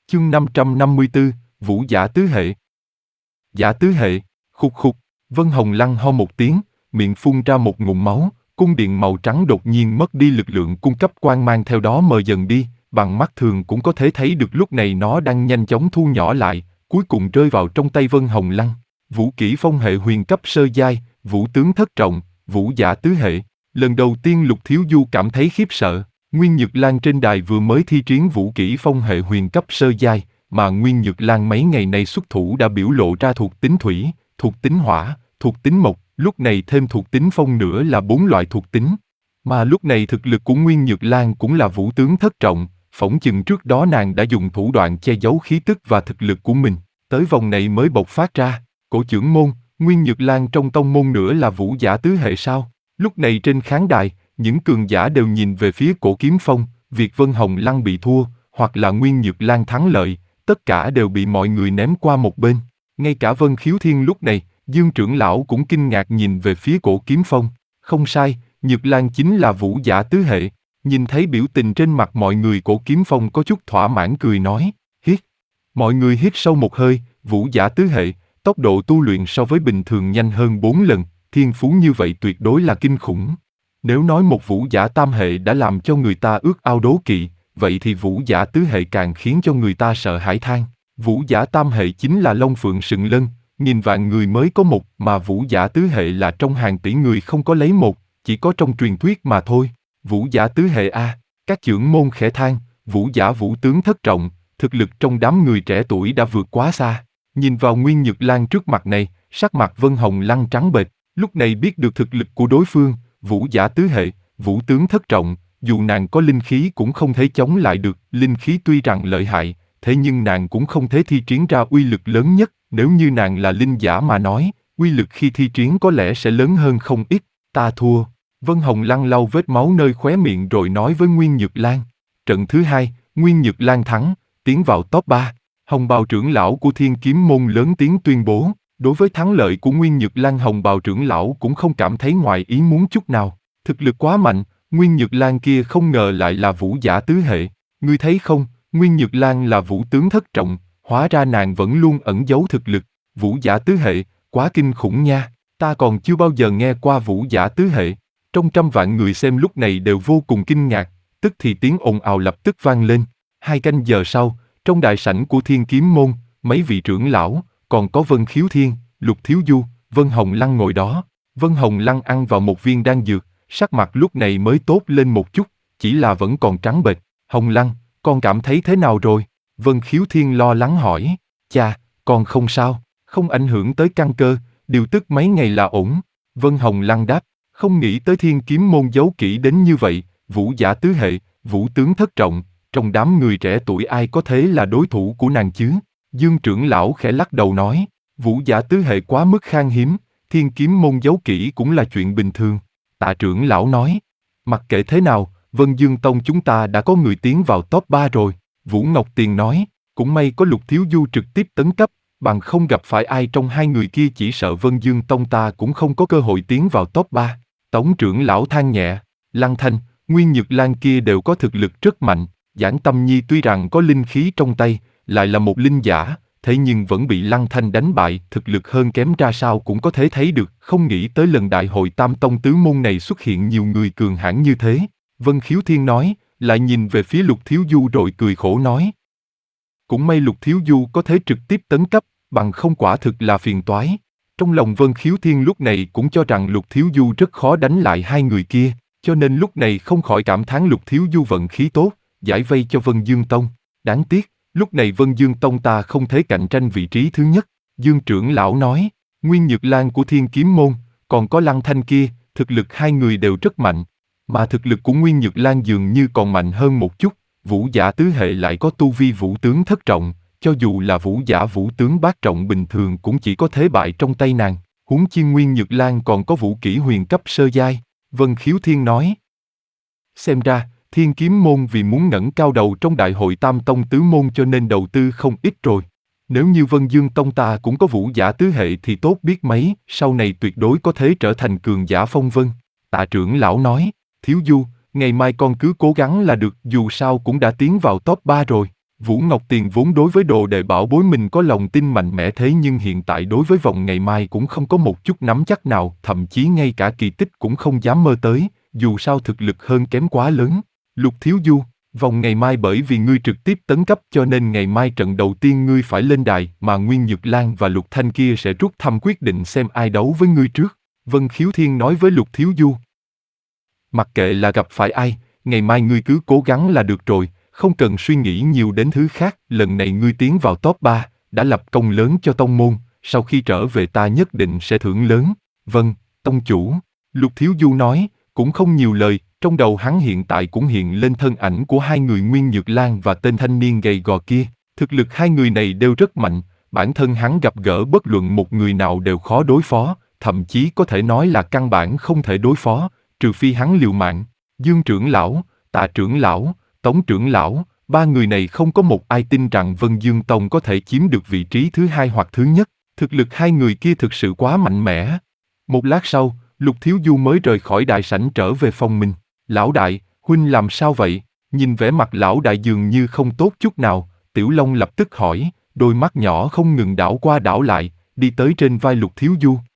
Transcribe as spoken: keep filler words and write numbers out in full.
Chương năm trăm năm mươi tư, Vũ giả tứ hệ. Giả tứ hệ, khục khục, Vân Hồng Lăng ho một tiếng, miệng phun ra một ngụm máu, cung điện màu trắng đột nhiên mất đi lực lượng cung cấp quang mang theo đó mờ dần đi, bằng mắt thường cũng có thể thấy được lúc này nó đang nhanh chóng thu nhỏ lại, cuối cùng rơi vào trong tay Vân Hồng Lăng. Vũ kỹ phong hệ huyền cấp sơ giai, vũ tướng thất trọng, vũ giả tứ hệ. Lần đầu tiên Lục Thiếu Du cảm thấy khiếp sợ. Nguyên Nhược Lan trên đài vừa mới thi triển vũ kỹ phong hệ huyền cấp sơ giai, mà Nguyên Nhược Lan mấy ngày nay xuất thủ đã biểu lộ ra thuộc tính thủy, thuộc tính hỏa, thuộc tính mộc, lúc này thêm thuộc tính phong nữa là bốn loại thuộc tính. Mà lúc này thực lực của Nguyên Nhược Lan cũng là vũ tướng thất trọng, phỏng chừng trước đó nàng đã dùng thủ đoạn che giấu khí tức và thực lực của mình, tới vòng này mới bộc phát ra. Cổ trưởng môn, Nguyên Nhược Lan trong tông môn nữa là vũ giả tứ hệ sao? Lúc này trên khán đài, những cường giả đều nhìn về phía Cổ Kiếm Phong, việc Vân Hồng Lăng bị thua, hoặc là Nguyên Nhược Lan thắng lợi, tất cả đều bị mọi người ném qua một bên. Ngay cả Vân Khiếu Thiên lúc này, Dương trưởng lão cũng kinh ngạc nhìn về phía Cổ Kiếm Phong. Không sai, Nhược Lan chính là vũ giả tứ hệ. Nhìn thấy biểu tình trên mặt mọi người, Cổ Kiếm Phong có chút thỏa mãn cười nói, hít. Mọi người hít sâu một hơi, vũ giả tứ hệ, tốc độ tu luyện so với bình thường nhanh hơn bốn lần, thiên phú như vậy tuyệt đối là kinh khủng. Nếu nói một vũ giả tam hệ đã làm cho người ta ước ao đố kỵ, vậy thì vũ giả tứ hệ càng khiến cho người ta sợ hãi than. Vũ giả tam hệ chính là Long Phượng Sừng Lân, nghìn vạn người mới có một, mà vũ giả tứ hệ là trong hàng tỷ người không có lấy một, chỉ có trong truyền thuyết mà thôi. Vũ giả tứ hệ a, các trưởng môn khẽ than, vũ giả vũ tướng thất trọng, thực lực trong đám người trẻ tuổi đã vượt quá xa. Nhìn vào Nguyên Nhược Lan trước mặt này, sắc mặt Vân Hồng Lăng trắng bệch, lúc này biết được thực lực của đối phương, vũ giả tứ hệ, vũ tướng thất trọng, dù nàng có linh khí cũng không thể chống lại được, linh khí tuy rằng lợi hại, thế nhưng nàng cũng không thể thi triển ra uy lực lớn nhất, nếu như nàng là linh giả mà nói, uy lực khi thi triển có lẽ sẽ lớn hơn không ít. Ta thua. Vân Hồng Lăng lau vết máu nơi khóe miệng rồi nói với Nguyên Nhược Lan. Trận thứ hai, Nguyên Nhược Lan thắng, tiến vào top ba. Hồng Bào trưởng lão của Thiên Kiếm môn lớn tiếng tuyên bố, đối với thắng lợi của Nguyên Nhược Lan, Hồng Bào trưởng lão cũng không cảm thấy ngoài ý muốn chút nào. Thực lực quá mạnh, Nguyên Nhược Lan kia không ngờ lại là vũ giả tứ hệ. Ngươi thấy không, Nguyên Nhược Lan là vũ tướng thất trọng, hóa ra nàng vẫn luôn ẩn giấu thực lực. Vũ giả tứ hệ, quá kinh khủng nha, ta còn chưa bao giờ nghe qua vũ giả tứ hệ. Trong trăm vạn người xem lúc này đều vô cùng kinh ngạc, tức thì tiếng ồn ào lập tức vang lên. Hai canh giờ sau, trong đại sảnh của Thiên Kiếm môn, mấy vị trưởng lão, còn có Vân Khiếu Thiên, Lục Thiếu Du, Vân Hồng Lăng ngồi đó. Vân Hồng Lăng ăn vào một viên đan dược, sắc mặt lúc này mới tốt lên một chút, chỉ là vẫn còn trắng bệch. Hồng Lăng, con cảm thấy thế nào rồi? Vân Khiếu Thiên lo lắng hỏi. Chà, con không sao, không ảnh hưởng tới căn cơ, điều tức mấy ngày là ổn. Vân Hồng Lăng đáp, không nghĩ tới Thiên Kiếm môn giấu kỹ đến như vậy, vũ giả tứ hệ, vũ tướng thất trọng, trong đám người trẻ tuổi ai có thể là đối thủ của nàng chứ? Dương trưởng lão khẽ lắc đầu nói, vũ giả tứ hệ quá mức khan hiếm, Thiên Kiếm môn giấu kỹ cũng là chuyện bình thường. Tạ trưởng lão nói, mặc kệ thế nào, Vân Dương Tông chúng ta đã có người tiến vào top ba rồi. Vũ Ngọc Tiền nói, cũng may có Lục Thiếu Du trực tiếp tấn cấp, bằng không gặp phải ai trong hai người kia chỉ sợ Vân Dương Tông ta cũng không có cơ hội tiến vào top ba. Tống trưởng lão than nhẹ, Lăng Thanh, Nguyên Nhược Lan kia đều có thực lực rất mạnh, Giản Tâm Nhi tuy rằng có linh khí trong tay, lại là một linh giả, thế nhưng vẫn bị Lăng Thanh đánh bại, thực lực hơn kém ra sao cũng có thể thấy được, không nghĩ tới lần đại hội Tam Tông tứ môn này xuất hiện nhiều người cường hãn như thế. Vân Khiếu Thiên nói, lại nhìn về phía Lục Thiếu Du rồi cười khổ nói. Cũng may Lục Thiếu Du có thể trực tiếp tấn cấp, bằng không quả thực là phiền toái. Trong lòng Vân Khiếu Thiên lúc này cũng cho rằng Lục Thiếu Du rất khó đánh lại hai người kia, cho nên lúc này không khỏi cảm thán Lục Thiếu Du vận khí tốt, giải vây cho Vân Dương Tông. Đáng tiếc, lúc này Vân Dương Tông ta không thể cạnh tranh vị trí thứ nhất. Dương trưởng lão nói, Nguyên Nhược Lan của Thiên Kiếm môn, còn có Lăng Thanh kia, thực lực hai người đều rất mạnh, mà thực lực của Nguyên Nhược Lan dường như còn mạnh hơn một chút. Vũ giả tứ hệ lại có tu vi vũ tướng thất trọng, cho dù là vũ giả vũ tướng bát trọng bình thường cũng chỉ có thế bại trong tay nàng, huống chi Nguyên Nhược Lan còn có vũ kỹ huyền cấp sơ giai. Vân Khiếu Thiên nói, xem ra Thiên Kiếm môn vì muốn ngẩng cao đầu trong đại hội Tam Tông tứ môn cho nên đầu tư không ít rồi. Nếu như Vân Dương Tông ta cũng có vũ giả tứ hệ thì tốt biết mấy, sau này tuyệt đối có thể trở thành cường giả phong vân. Tạ trưởng lão nói, Thiếu Du, ngày mai con cứ cố gắng là được, dù sao cũng đã tiến vào top ba rồi. Vũ Ngọc Tiền vốn đối với đồ đệ bảo bối mình có lòng tin mạnh mẽ, thế nhưng hiện tại đối với vòng ngày mai cũng không có một chút nắm chắc nào, thậm chí ngay cả kỳ tích cũng không dám mơ tới, dù sao thực lực hơn kém quá lớn. Lục Thiếu Du, vòng ngày mai bởi vì ngươi trực tiếp tấn cấp cho nên ngày mai trận đầu tiên ngươi phải lên đài, mà Nguyên Nhược Lan và Lục Thanh kia sẽ rút thăm quyết định xem ai đấu với ngươi trước. Vân Khiếu Thiên nói với Lục Thiếu Du. Mặc kệ là gặp phải ai, ngày mai ngươi cứ cố gắng là được rồi, không cần suy nghĩ nhiều đến thứ khác, lần này ngươi tiến vào top ba, đã lập công lớn cho tông môn, sau khi trở về ta nhất định sẽ thưởng lớn. Vâng, tông chủ. Lục Thiếu Du nói, cũng không nhiều lời, trong đầu hắn hiện tại cũng hiện lên thân ảnh của hai người Nguyên Nhược Lan và tên thanh niên gầy gò kia. Thực lực hai người này đều rất mạnh, bản thân hắn gặp gỡ bất luận một người nào đều khó đối phó, thậm chí có thể nói là căn bản không thể đối phó, trừ phi hắn liều mạng. Dương trưởng lão, Tạ trưởng lão, Tống trưởng lão, ba người này không có một ai tin rằng Vân Dương Tông có thể chiếm được vị trí thứ hai hoặc thứ nhất, thực lực hai người kia thực sự quá mạnh mẽ. Một lát sau, Lục Thiếu Du mới rời khỏi đại sảnh trở về phòng mình. Lão đại, huynh làm sao vậy? Nhìn vẻ mặt lão đại dường như không tốt chút nào, Tiểu Long lập tức hỏi, đôi mắt nhỏ không ngừng đảo qua đảo lại, đi tới trên vai Lục Thiếu Du.